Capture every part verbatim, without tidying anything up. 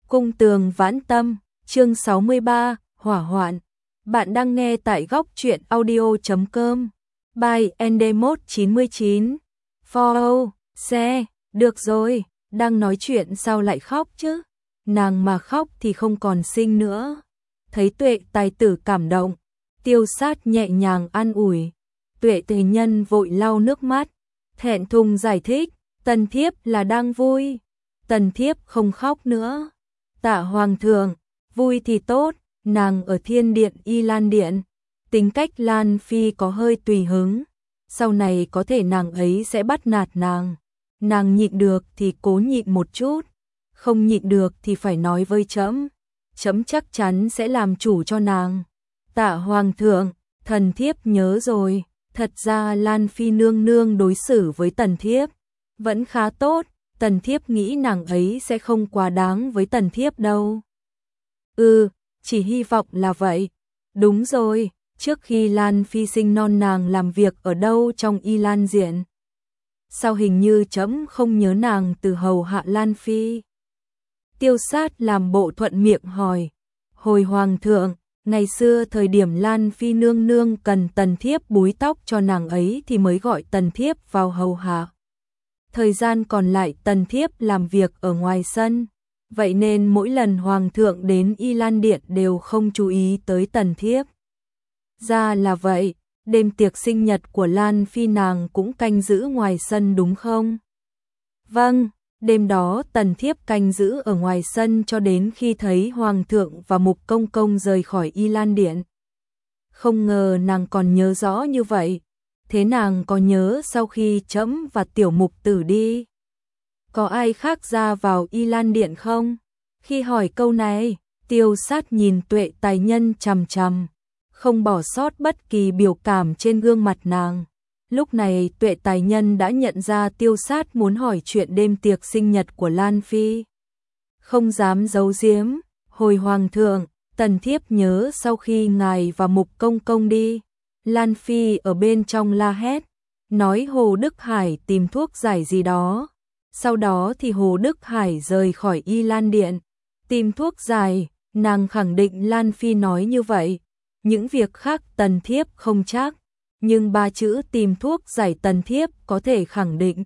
Cung tường vãn tâm, chương sáu mươi ba, hỏa hoạn. Bạn đang nghe tại góc truyện audio chấm com. By en đê một chín mươi chín. Follow, xe, được rồi, đang nói chuyện sao lại khóc chứ? Nàng mà khóc thì không còn sinh nữa. Thấy Tuệ tài tử cảm động, Tiêu Sát nhẹ nhàng an ủi. Tuệ tề nhân vội lau nước mắt, thẹn thùng giải thích, tần thiếp là đang vui. Tần thiếp không khóc nữa. Tạ hoàng thượng, vui thì tốt, nàng ở Thiên Điện Y Lan Điện, tính cách Lan Phi có hơi tùy hứng, sau này có thể nàng ấy sẽ bắt nạt nàng. Nàng nhịn được thì cố nhịn một chút, không nhịn được thì phải nói với trẫm, trẫm chắc chắn sẽ làm chủ cho nàng. Tạ hoàng thượng, thần thiếp nhớ rồi, thật ra Lan Phi nương nương đối xử với tần thiếp vẫn khá tốt. Tần thiếp nghĩ nàng ấy sẽ không quá đáng với tần thiếp đâu. Ừ, chỉ hy vọng là vậy. Đúng rồi, trước khi Lan Phi sinh non nàng làm việc ở đâu trong Y Lan Diện? Sao hình như trẫm không nhớ nàng từ hầu hạ Lan Phi? Tiêu Sát làm bộ thuận miệng hỏi. Hồi hoàng thượng, ngày xưa thời điểm Lan Phi nương nương cần tần thiếp búi tóc cho nàng ấy thì mới gọi tần thiếp vào hầu hạ. Thời gian còn lại tần thiếp làm việc ở ngoài sân, vậy nên mỗi lần hoàng thượng đến Y Lan Điện đều không chú ý tới tần thiếp. Ra là vậy, đêm tiệc sinh nhật của Lan Phi nàng cũng canh giữ ngoài sân đúng không? Vâng, đêm đó tần thiếp canh giữ ở ngoài sân cho đến khi thấy hoàng thượng và mục công công rời khỏi Y Lan Điện. Không ngờ nàng còn nhớ rõ như vậy. Thế nàng có nhớ sau khi trẫm và tiểu mục tử đi, có ai khác ra vào Y Lan Điện không? Khi hỏi câu này, Tiêu Sát nhìn Tuệ tài nhân chằm chằm, không bỏ sót bất kỳ biểu cảm trên gương mặt nàng. Lúc này Tuệ tài nhân đã nhận ra Tiêu Sát muốn hỏi chuyện đêm tiệc sinh nhật của Lan Phi. Không dám giấu giếm, hồi hoàng thượng, tần thiếp nhớ sau khi ngài và mục công công đi, Lan Phi ở bên trong la hét, nói Hồ Đức Hải tìm thuốc giải gì đó. Sau đó thì Hồ Đức Hải rời khỏi Y Lan Điện, tìm thuốc giải, nàng khẳng định Lan Phi nói như vậy. Những việc khác tần thiếp không chắc, nhưng ba chữ tìm thuốc giải tần thiếp có thể khẳng định.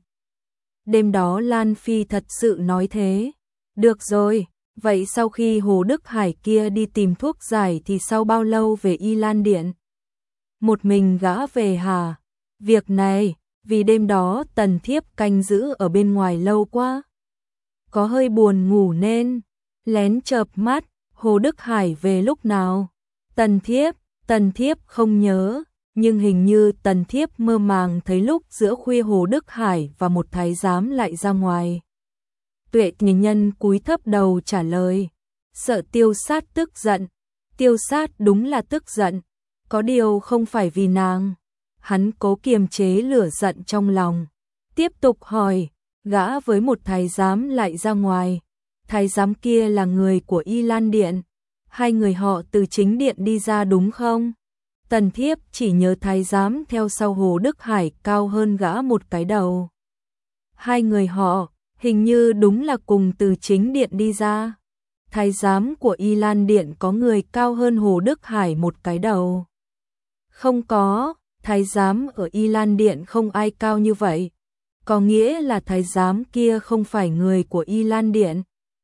Đêm đó Lan Phi thật sự nói thế. Được rồi, vậy sau khi Hồ Đức Hải kia đi tìm thuốc giải thì sau bao lâu về Y Lan Điện? Một mình gã về hả? Việc này, vì đêm đó tần thiếp canh giữ ở bên ngoài lâu quá, có hơi buồn ngủ nên lén chợp mắt. Hồ Đức Hải về lúc nào? Tần thiếp, tần thiếp không nhớ, nhưng hình như tần thiếp mơ màng thấy lúc giữa khuya Hồ Đức Hải và một thái giám lại ra ngoài. Tuệ nhìn nhân cúi thấp đầu trả lời, sợ Tiêu Sát tức giận. Tiêu Sát đúng là tức giận, có điều không phải vì nàng. Hắn cố kiềm chế lửa giận trong lòng, tiếp tục hỏi, gã với một thái giám lại ra ngoài. Thái giám kia là người của Y Lan Điện, hai người họ từ chính điện đi ra đúng không? Tần thiếp chỉ nhớ thái giám theo sau Hồ Đức Hải cao hơn gã một cái đầu. Hai người họ hình như đúng là cùng từ chính điện đi ra. Thái giám của Y Lan Điện có người cao hơn Hồ Đức Hải một cái đầu? Không có, thái giám ở Y Lan Điện không ai cao như vậy. Có nghĩa là thái giám kia không phải người của Y Lan Điện.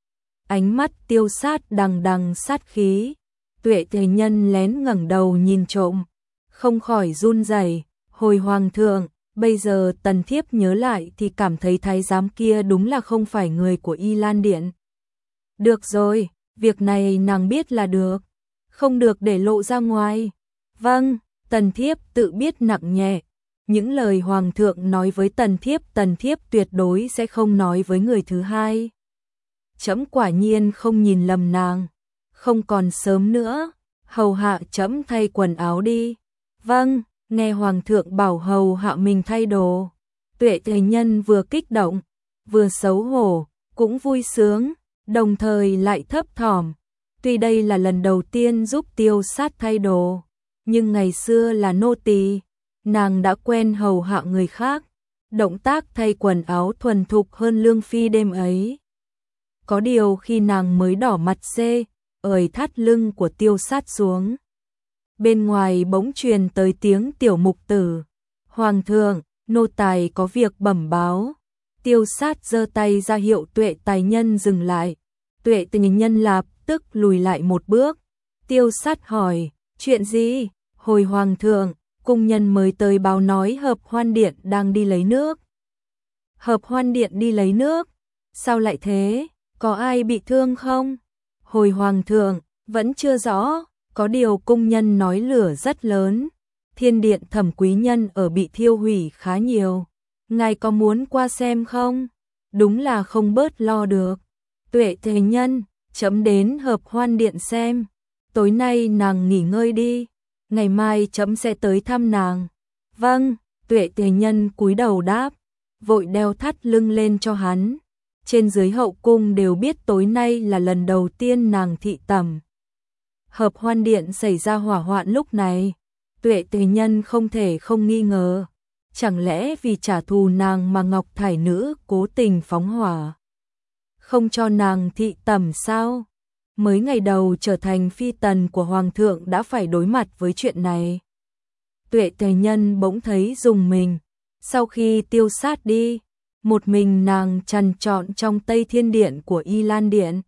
Ánh mắt Tiêu Sát đằng đằng sát khí. Tuệ tề nhân lén ngẩng đầu nhìn trộm, không khỏi run rẩy. Hồi hoàng thượng, bây giờ tần thiếp nhớ lại thì cảm thấy thái giám kia đúng là không phải người của Y Lan Điện. Được rồi, việc này nàng biết là được, không được để lộ ra ngoài. Vâng, tần thiếp tự biết nặng nhẹ. Những lời hoàng thượng nói với tần thiếp, tần thiếp tuyệt đối sẽ không nói với người thứ hai. Trẫm quả nhiên không nhìn lầm nàng. Không còn sớm nữa, hầu hạ trẫm thay quần áo đi. Vâng, nghe hoàng thượng bảo hầu hạ mình thay đồ. Tuệ tề nhân vừa kích động, vừa xấu hổ, cũng vui sướng, đồng thời lại thấp thỏm. Tuy đây là lần đầu tiên giúp Tiêu Sát thay đồ, nhưng ngày xưa là nô tỳ, nàng đã quen hầu hạ người khác, động tác thay quần áo thuần thục hơn Lương Phi đêm ấy. có điều khi nàng mới đỏ mặt xê, ời thắt lưng của Tiêu Sát xuống. Bên ngoài bỗng truyền tới tiếng tiểu mục tử. Hoàng thượng, nô tài có việc bẩm báo. Tiêu Sát giơ tay ra hiệu Tuệ Tài Nhân dừng lại. Tuệ Tài Nhân lập tức lùi lại một bước. Tiêu Sát hỏi, chuyện gì? Hồi hoàng thượng, cung nhân mới tới báo nói Hợp Hoan Điện đang đi lấy nước. Hợp Hoan Điện đi lấy nước? Sao lại thế? Có ai bị thương không? Hồi hoàng thượng, vẫn chưa rõ, có điều cung nhân nói lửa rất lớn. Thiên điện Thẩm quý nhân ở bị thiêu hủy khá nhiều. Ngài có muốn qua xem không? Đúng là không bớt lo được. Tuệ Tài Nhân, chấm đến Hợp Hoan Điện xem. Tối nay nàng nghỉ ngơi đi, ngày mai chấm sẽ tới thăm nàng. Vâng, Tuệ Tài Nhân cúi đầu đáp, vội đeo thắt lưng lên cho hắn. Trên dưới hậu cung đều biết tối nay là lần đầu tiên nàng thị tẩm. Hợp Hoan Điện xảy ra hỏa hoạn lúc này, Tuệ Tài Nhân không thể không nghi ngờ. Chẳng lẽ vì trả thù nàng mà Ngọc Thải Nữ cố tình phóng hỏa, không cho nàng thị tẩm sao? Mới ngày đầu trở thành phi tần của hoàng thượng đã phải đối mặt với chuyện này. Tuệ Tài Nhân bỗng thấy rùng mình. Sau khi Tiêu Sát đi, một mình nàng trằn trọn trong Tây Thiên Điện của Y Lan Điện,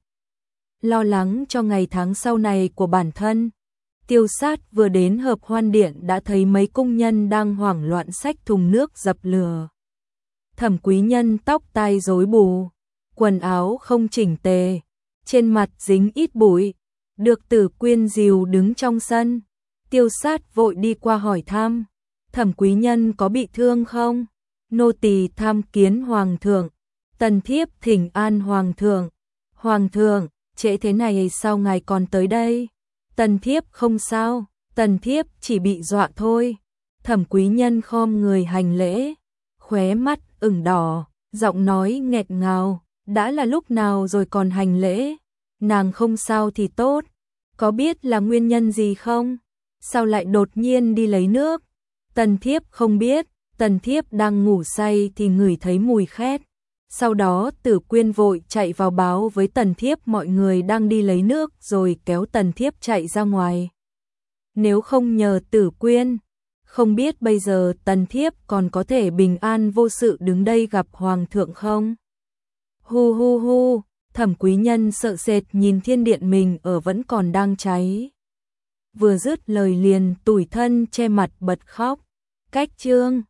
lo lắng cho ngày tháng sau này của bản thân. Tiêu Sát vừa đến Hợp Hoan Điện đã thấy mấy cung nhân đang hoảng loạn xách thùng nước dập lửa. Thẩm quý nhân tóc tai rối bù, quần áo không chỉnh tề, trên mặt dính ít bụi, được Tử Quyên dìu đứng trong sân. Tiêu Sát vội đi qua hỏi thăm, Thẩm quý nhân có bị thương không? Nô tỳ tham kiến hoàng thượng. Tần thiếp thỉnh an hoàng thượng. Hoàng thượng, trễ thế này sao ngài còn tới đây? Tần thiếp không sao, tần thiếp chỉ bị dọa thôi. Thẩm quý nhân khom người hành lễ, khóe mắt ửng đỏ, giọng nói nghẹt ngào, đã là lúc nào rồi còn hành lễ? Nàng không sao thì tốt, có biết là nguyên nhân gì không? Sao lại đột nhiên đi lấy nước? Tần thiếp không biết, tần thiếp đang ngủ say thì ngửi thấy mùi khét. Sau đó Tử Quyên vội chạy vào báo với tần thiếp mọi người đang đi lấy nước rồi kéo tần thiếp chạy ra ngoài. Nếu không nhờ Tử Quyên, không biết bây giờ tần thiếp còn có thể bình an vô sự đứng đây gặp hoàng thượng không? Hu hu hu, Thẩm quý nhân sợ sệt nhìn thiên điện mình ở vẫn còn đang cháy. Vừa dứt lời liền tủi thân che mặt bật khóc. Cách chương